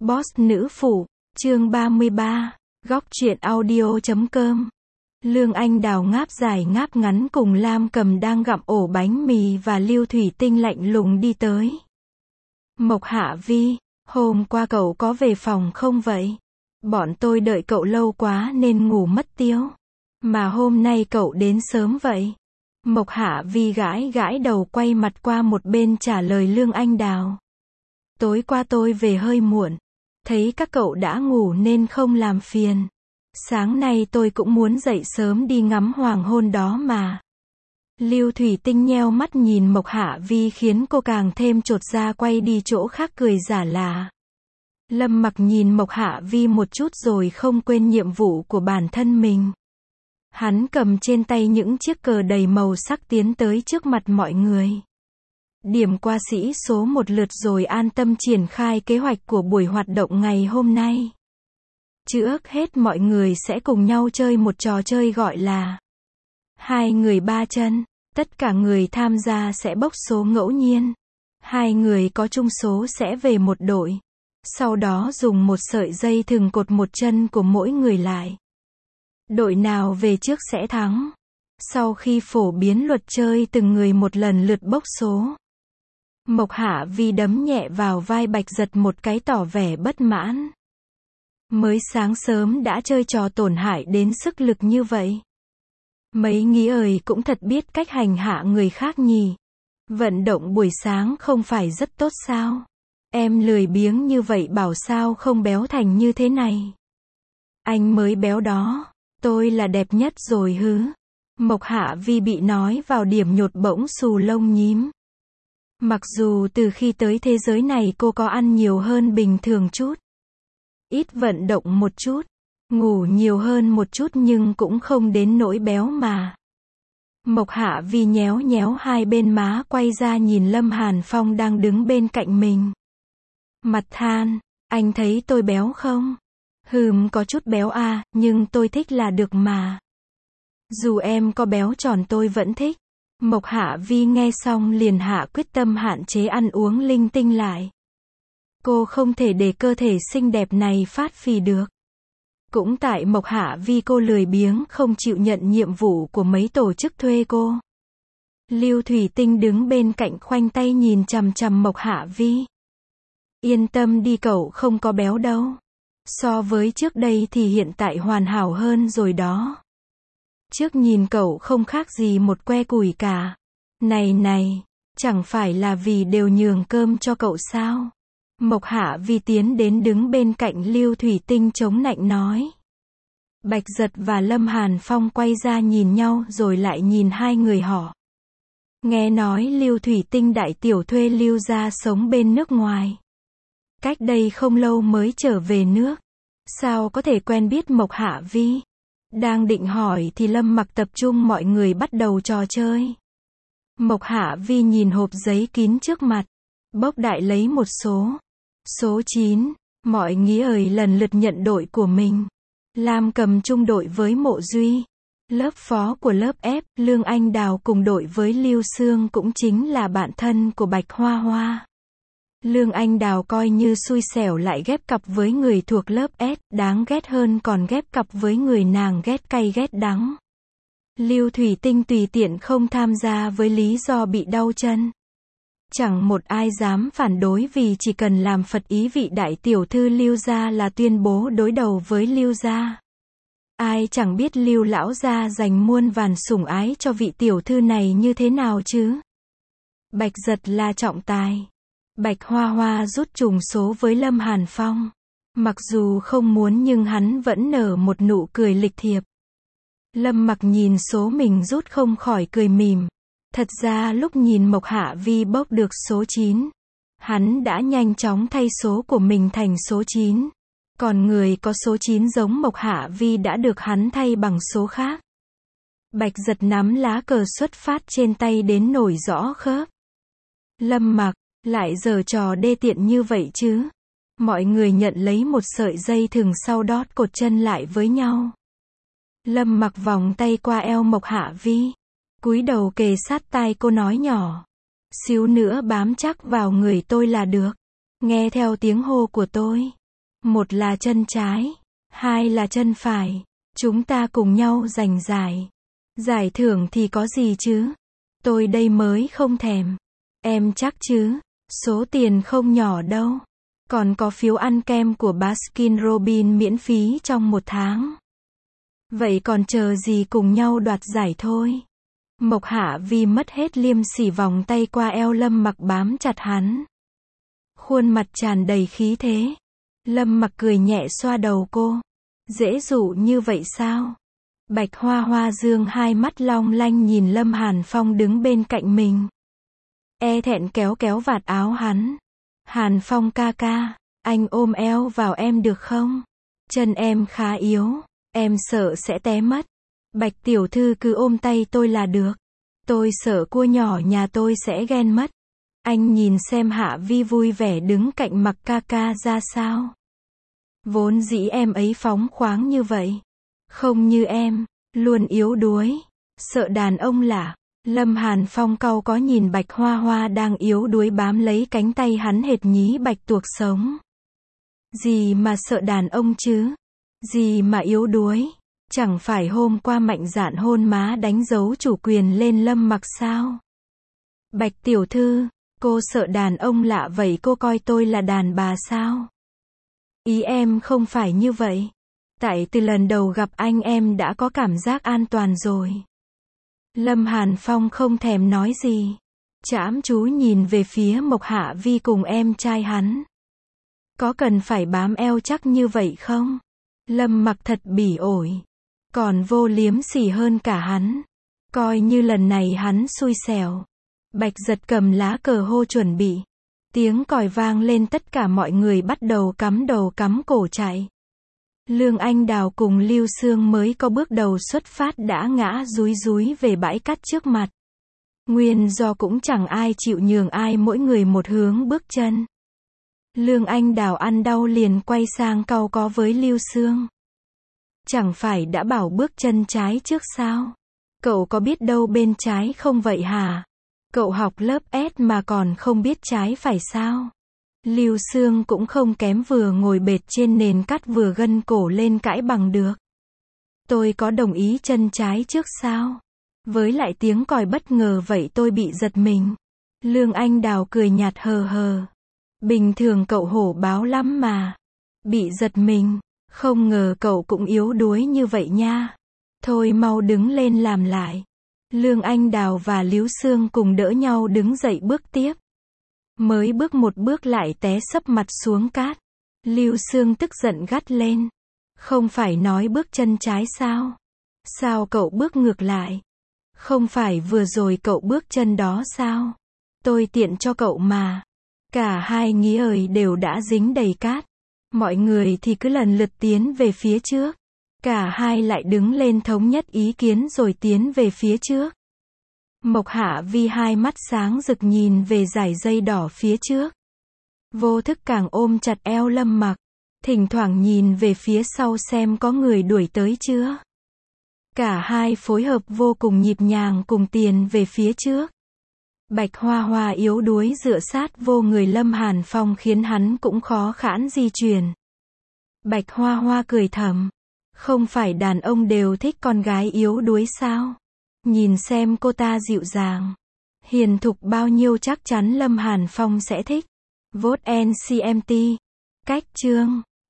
Boss nữ phụ, chương 33, góc truyện audio.com. Lương Anh Đào ngáp dài ngáp ngắn cùng Lam Cầm đang gặm ổ bánh mì và Lưu Thủy Tinh lạnh lùng đi tới. Mộc Hạ Vi, hôm qua cậu có về phòng không vậy? Bọn tôi đợi cậu lâu quá nên ngủ mất tiêu. Mà hôm nay cậu đến sớm vậy? Mộc Hạ Vi gãi gãi đầu quay mặt qua một bên trả lời Lương Anh Đào. Tối qua tôi về hơi muộn. Thấy các cậu đã ngủ nên không làm phiền. Sáng nay tôi cũng muốn dậy sớm đi ngắm hoàng hôn đó mà. Lưu Thủy Tinh nheo mắt nhìn Mộc Hạ Vi khiến cô càng thêm chột dạ quay đi chỗ khác cười giả lả. Lâm Mặc nhìn Mộc Hạ Vi một chút rồi không quên nhiệm vụ của bản thân mình. Hắn cầm trên tay những chiếc cờ đầy màu sắc tiến tới trước mặt mọi người. Điểm qua sĩ số một lượt rồi an tâm triển khai kế hoạch của buổi hoạt động ngày hôm nay. Trước hết mọi người sẽ cùng nhau chơi một trò chơi gọi là hai người ba chân. Tất cả người tham gia sẽ bốc số ngẫu nhiên. Hai người có chung số sẽ về một đội. Sau đó dùng một sợi dây thừng cột một chân của mỗi người lại. Đội nào về trước sẽ thắng. Sau khi phổ biến luật chơi từng người một lần lượt bốc số. Mộc Hạ Vi đấm nhẹ vào vai Bạch Giật một cái tỏ vẻ bất mãn. Mới sáng sớm đã chơi trò tổn hại đến sức lực như vậy. Mấy nghĩ ơi cũng thật biết cách hành hạ người khác nhỉ. Vận động buổi sáng không phải rất tốt sao? Em lười biếng như vậy bảo sao không béo thành như thế này. Anh mới béo đó. Tôi là đẹp nhất rồi hứ. Mộc Hạ Vi bị nói vào điểm nhột bỗng xù lông nhím. Mặc dù từ khi tới thế giới này cô có ăn nhiều hơn bình thường chút. Ít vận động một chút. Ngủ nhiều hơn một chút nhưng cũng không đến nỗi béo mà. Mộc Hạ Vi nhéo nhéo hai bên má quay ra nhìn Lâm Hàn Phong đang đứng bên cạnh mình. Mặt than, anh thấy tôi béo không? Có chút béo à, nhưng tôi thích là được mà. Dù em có béo tròn tôi vẫn thích. Mộc Hạ Vi nghe xong liền hạ quyết tâm hạn chế ăn uống linh tinh lại. Cô không thể để cơ thể xinh đẹp này phát phì được. Cũng tại Mộc Hạ Vi cô lười biếng không chịu nhận nhiệm vụ của mấy tổ chức thuê cô. Lưu Thủy Tinh đứng bên cạnh khoanh tay nhìn chằm chằm Mộc Hạ Vi. Yên tâm đi cậu không có béo đâu. So với trước đây thì hiện tại hoàn hảo hơn rồi đó. Trước nhìn cậu không khác gì một que củi cả. Này, chẳng phải là vì đều nhường cơm cho cậu sao? Mộc Hạ Vi tiến đến đứng bên cạnh Lưu Thủy Tinh chống nạnh nói. Bạch Giật và Lâm Hàn Phong quay ra nhìn nhau rồi lại nhìn hai người họ. Nghe nói Lưu Thủy Tinh đại tiểu thuê Lưu gia sống bên nước ngoài. Cách đây không lâu mới trở về nước. Sao có thể quen biết Mộc Hạ Vi? Đang định hỏi thì Lâm Mặc tập trung mọi người bắt đầu trò chơi. Mộc Hạ Vi nhìn hộp giấy kín trước mặt. Bốc đại lấy một số. Số 9. Mọi nghĩ ơi lần lượt nhận đội của mình. Lam Cầm chung đội với Mộ Duy. Lớp phó của lớp F, Lương Anh Đào cùng đội với Lưu Sương cũng chính là bạn thân của Bạch Hoa Hoa. Lương Anh Đào coi như xui xẻo lại ghép cặp với người thuộc lớp S, đáng ghét hơn còn ghép cặp với người nàng ghét cay ghét đắng. Lưu Thủy Tinh tùy tiện không tham gia với lý do bị đau chân. Chẳng một ai dám phản đối vì chỉ cần làm phật ý vị đại tiểu thư Lưu gia là tuyên bố đối đầu với Lưu gia. Ai chẳng biết Lưu lão gia dành muôn vàn sủng ái cho vị tiểu thư này như thế nào chứ. Bạch Giật là trọng tài. Bạch Hoa Hoa rút trùng số với Lâm Hàn Phong. Mặc dù không muốn nhưng hắn vẫn nở một nụ cười lịch thiệp. Lâm Mặc nhìn số mình rút không khỏi cười mỉm. Thật ra lúc nhìn Mộc Hạ Vi bốc được số 9, hắn đã nhanh chóng thay số của mình thành số 9. Còn người có số 9 giống Mộc Hạ Vi đã được hắn thay bằng số khác. Bạch Giật nắm lá cờ xuất phát trên tay đến nổi rõ khớp. Lâm Mặc, lại giở trò đê tiện như vậy chứ? Mọi người nhận lấy một sợi dây thừng sau đó cột chân lại với nhau. Lâm Mặc vòng tay qua eo Mộc Hạ Vi. Cúi đầu kề sát tai cô nói nhỏ. Xíu nữa bám chắc vào người tôi là được. Nghe theo tiếng hô của tôi. Một là chân trái, hai là chân phải. Chúng ta cùng nhau giành giải. Giải thưởng thì có gì chứ? Tôi đây mới không thèm. Em chắc chứ? Số tiền không nhỏ đâu. Còn có phiếu ăn kem của Baskin Robbins miễn phí trong 1 tháng. Vậy còn chờ gì, cùng nhau đoạt giải thôi. Mộc Hạ Vi mất hết liêm sỉ vòng tay qua eo Lâm Mặc bám chặt hắn. Khuôn mặt tràn đầy khí thế. Lâm Mặc cười nhẹ xoa đầu cô. Dễ dụ như vậy sao? Bạch Hoa Hoa dương hai mắt long lanh nhìn Lâm Hàn Phong đứng bên cạnh mình. E thẹn kéo kéo vạt áo hắn. Hàn Phong ca ca, anh ôm eo vào em được không? Chân em khá yếu, em sợ sẽ té mất. Bạch tiểu thư cứ ôm tay tôi là được. Tôi sợ cua nhỏ nhà tôi sẽ ghen mất. Anh nhìn xem Hạ Vi vui vẻ đứng cạnh Mặc ca ca ra sao. Vốn dĩ em ấy phóng khoáng như vậy. Không như em, luôn yếu đuối. Sợ đàn ông lạ. Lâm Hàn Phong cau có nhìn Bạch Hoa Hoa đang yếu đuối bám lấy cánh tay hắn hệt nhí bạch tuộc sống. Gì mà sợ đàn ông chứ? Gì mà yếu đuối? Chẳng phải hôm qua mạnh dạn hôn má đánh dấu chủ quyền lên Lâm Mặc sao? Bạch tiểu thư, cô sợ đàn ông lạ vậy cô coi tôi là đàn bà sao? Ý em không phải như vậy. Tại từ lần đầu gặp anh em đã có cảm giác an toàn rồi. Lâm Hàn Phong không thèm nói gì. Chăm chú nhìn về phía Mộc Hạ Vi cùng em trai hắn. Có cần phải bám eo chắc như vậy không? Lâm Mặc thật bỉ ổi. Còn vô liếm sỉ hơn cả hắn. Coi như lần này hắn xui xẻo. Bạch Giật cầm lá cờ hô chuẩn bị. Tiếng còi vang lên, tất cả mọi người bắt đầu cắm đầu cắm cổ chạy. Lương Anh Đào cùng Lưu Sương mới có bước đầu xuất phát đã ngã rúi rúi về bãi cát trước mặt. Nguyên do cũng chẳng ai chịu nhường ai, mỗi người một hướng bước chân. Lương Anh Đào ăn đau liền quay sang cau có với Lưu Sương. Chẳng phải đã bảo bước chân trái trước sao? Cậu có biết đâu bên trái không vậy hả? Cậu học lớp S mà còn không biết trái phải sao? Lưu Sương cũng không kém, vừa ngồi bệt trên nền cát vừa gân cổ lên cãi bằng được. Tôi có đồng ý chân trái trước sao? Với lại tiếng còi bất ngờ vậy tôi bị giật mình. Lương Anh Đào cười nhạt hờ hờ. Bình thường cậu hổ báo lắm mà. Bị giật mình. Không ngờ cậu cũng yếu đuối như vậy nha. Thôi mau đứng lên làm lại. Lương Anh Đào và Lưu Sương cùng đỡ nhau đứng dậy bước tiếp. Mới bước một bước lại té sấp mặt xuống cát. Lưu Sương tức giận gắt lên. Không phải nói bước chân trái sao? Sao cậu bước ngược lại? Không phải vừa rồi cậu bước chân đó sao? Tôi tiện cho cậu mà. Cả hai nghĩ ời đều đã dính đầy cát. Mọi người thì cứ lần lượt tiến về phía trước. Cả hai lại đứng lên thống nhất ý kiến rồi tiến về phía trước. Mộc Hạ Vi hai mắt sáng rực nhìn về dải dây đỏ phía trước. Vô thức càng ôm chặt eo Lâm Mặc. Thỉnh thoảng nhìn về phía sau xem có người đuổi tới chưa. Cả hai phối hợp vô cùng nhịp nhàng cùng tiến về phía trước. Bạch Hoa Hoa yếu đuối dựa sát vô người Lâm Hàn Phong khiến hắn cũng khó khãn di chuyển. Bạch Hoa Hoa cười thầm. Không phải đàn ông đều thích con gái yếu đuối sao? Nhìn xem cô ta dịu dàng, hiền thục bao nhiêu, chắc chắn Lâm Hàn Phong sẽ thích. Vote NCMT. Cách chương